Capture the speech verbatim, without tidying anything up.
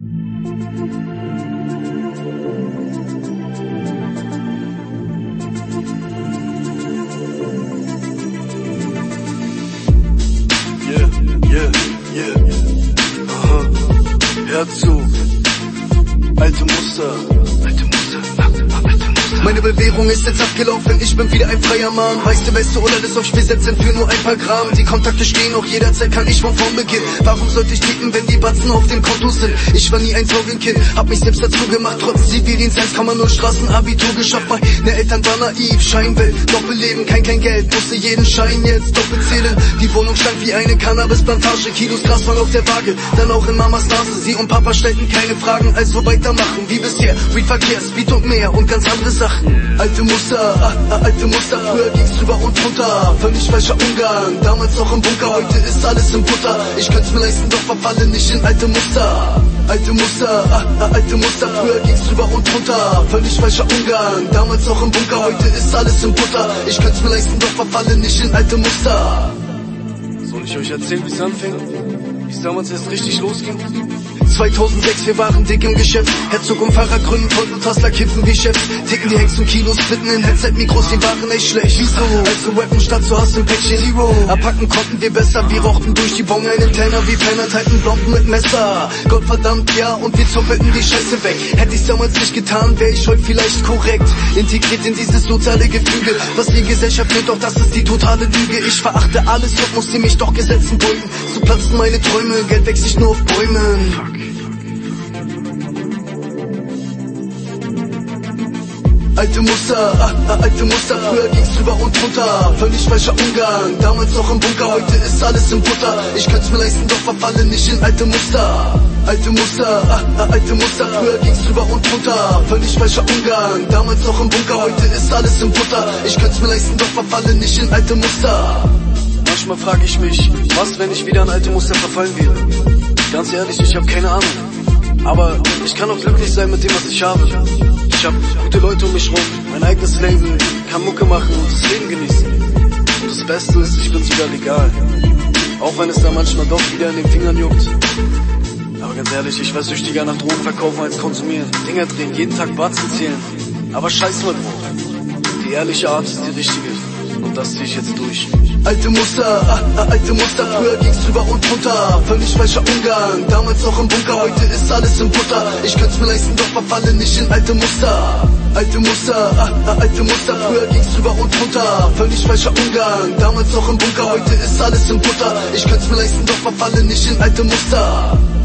Yeah, yeah, yeah. Aha. Hör zu. Alte Muster. Alte Muster. Alte Muster. Meine Bewährung ist jetzt abgelaufen, ich bin wieder ein freier Mann. Weißt du, Beste oder alles auf Spiel setzen für nur ein paar Gramm. Die Kontakte stehen auch jederzeit, kann ich von vorn beginnen. Warum sollte ich ticken, wenn die Batzen auf dem Konto sind? Ich war nie ein Sorgenkind, hab mich selbst dazu gemacht. Trotz Zivildienst eins Komma null Straßenabitur geschafft. Meine Eltern waren naiv, Scheinwelt, Doppelleben, kein kein Geld. Musste jeden Schein jetzt doppelt zählen. Die Wohnung stank wie eine Cannabisplantage. Kilos Gras waren auf der Waage, dann auch in Mamas Nase. Sie und Papa stellten keine Fragen, also weitermachen wie bisher. Weed, Verkehr, Speed und mehr und ganz andere Sachen. Alte Muster, ah, ah, alte Muster, früher ging's drüber und runter. Völlig falscher Umgang, damals noch im Bunker, heute ist alles in Butter. Ich könnt's mir leisten, doch verfalle nicht in alte Muster. Alte Muster, ah, ah, alte Muster, früher ging's drüber und runter. Völlig falscher Umgang, damals noch im Bunker, heute ist alles in Butter. Ich könnt's mir leisten, doch verfalle nicht in alte Muster. Soll ich euch erzählen, wie's anfing? Wie's damals erst richtig losging? zweitausendsechs, wir waren dick im Geschäft. Herzog und Fahrer gründen, Vollbluttassler kiffen wie Chefs. Ticken die Hex und Kilos, splitten in Headset-Mikros, die waren echt schlecht. Wieso? Also rappen statt zu Hass im Päckchen Zero. Abpacken konnten wir besser, wir rauchten durch die Bong einen Tenner wie Penner, teilten Blomben mit Messer. Gottverdammt, ja, und wir zuppelten die Scheiße weg. Hätte ich's damals nicht getan, wäre ich heute vielleicht korrekt. Integriert in dieses soziale Gefüge, was die Gesellschaft nennt, doch das ist die totale Lüge. Ich verachte alles und musste mich doch Gesetzen beugen. So platzen meine Träume, Geld wächst nicht nur auf Bäumen. Alte Muster, ah, ah, alte Muster, früher ging's drüber und runter. Völlig falscher Umgang, damals noch im Bunker, heute ist alles in Butter. Ich könnt's mir leisten, doch verfalle nicht in alte Muster. Alte Muster, ah, ah, alte Muster, früher ging's drüber und runter. Völlig falscher Umgang, damals noch im Bunker, heute ist alles in Butter. Ich könnt's mir leisten, doch verfalle nicht in alte Muster. Manchmal frage ich mich, was, wenn ich wieder an alte Muster verfallen wäre? Ganz ehrlich, ich habe keine Ahnung. Aber ich kann auch glücklich sein mit dem, was ich habe. Ich habe gute Leute um mich rum, mein eigenes Leben, kann Mucke machen und das Leben genießen. Und das Beste ist, ich bin sogar legal. Auch wenn es da manchmal doch wieder in den Fingern juckt. Aber ganz ehrlich, ich war süchtiger nach Drogen verkaufen als konsumieren. Dinger drehen, jeden Tag Batzen zählen. Aber scheiß mal drauf. Die ehrliche Art ist die richtige. Und das zieh ich jetzt durch. Alte Muster, ah, ah, alte Muster, früher ging's drüber und runter. Völlig falscher Umgang, damals noch im Bunker, heute ist alles in Butter. Ich könnt's mir leisten, doch verfalle nicht in alte Muster. Alte Muster, ah, ah, alte Muster, früher ging's drüber und runter. Völlig falscher Umgang, damals noch im Bunker, heute ist alles in Butter. Ich könnt's mir leisten, doch verfalle nicht in alte Muster.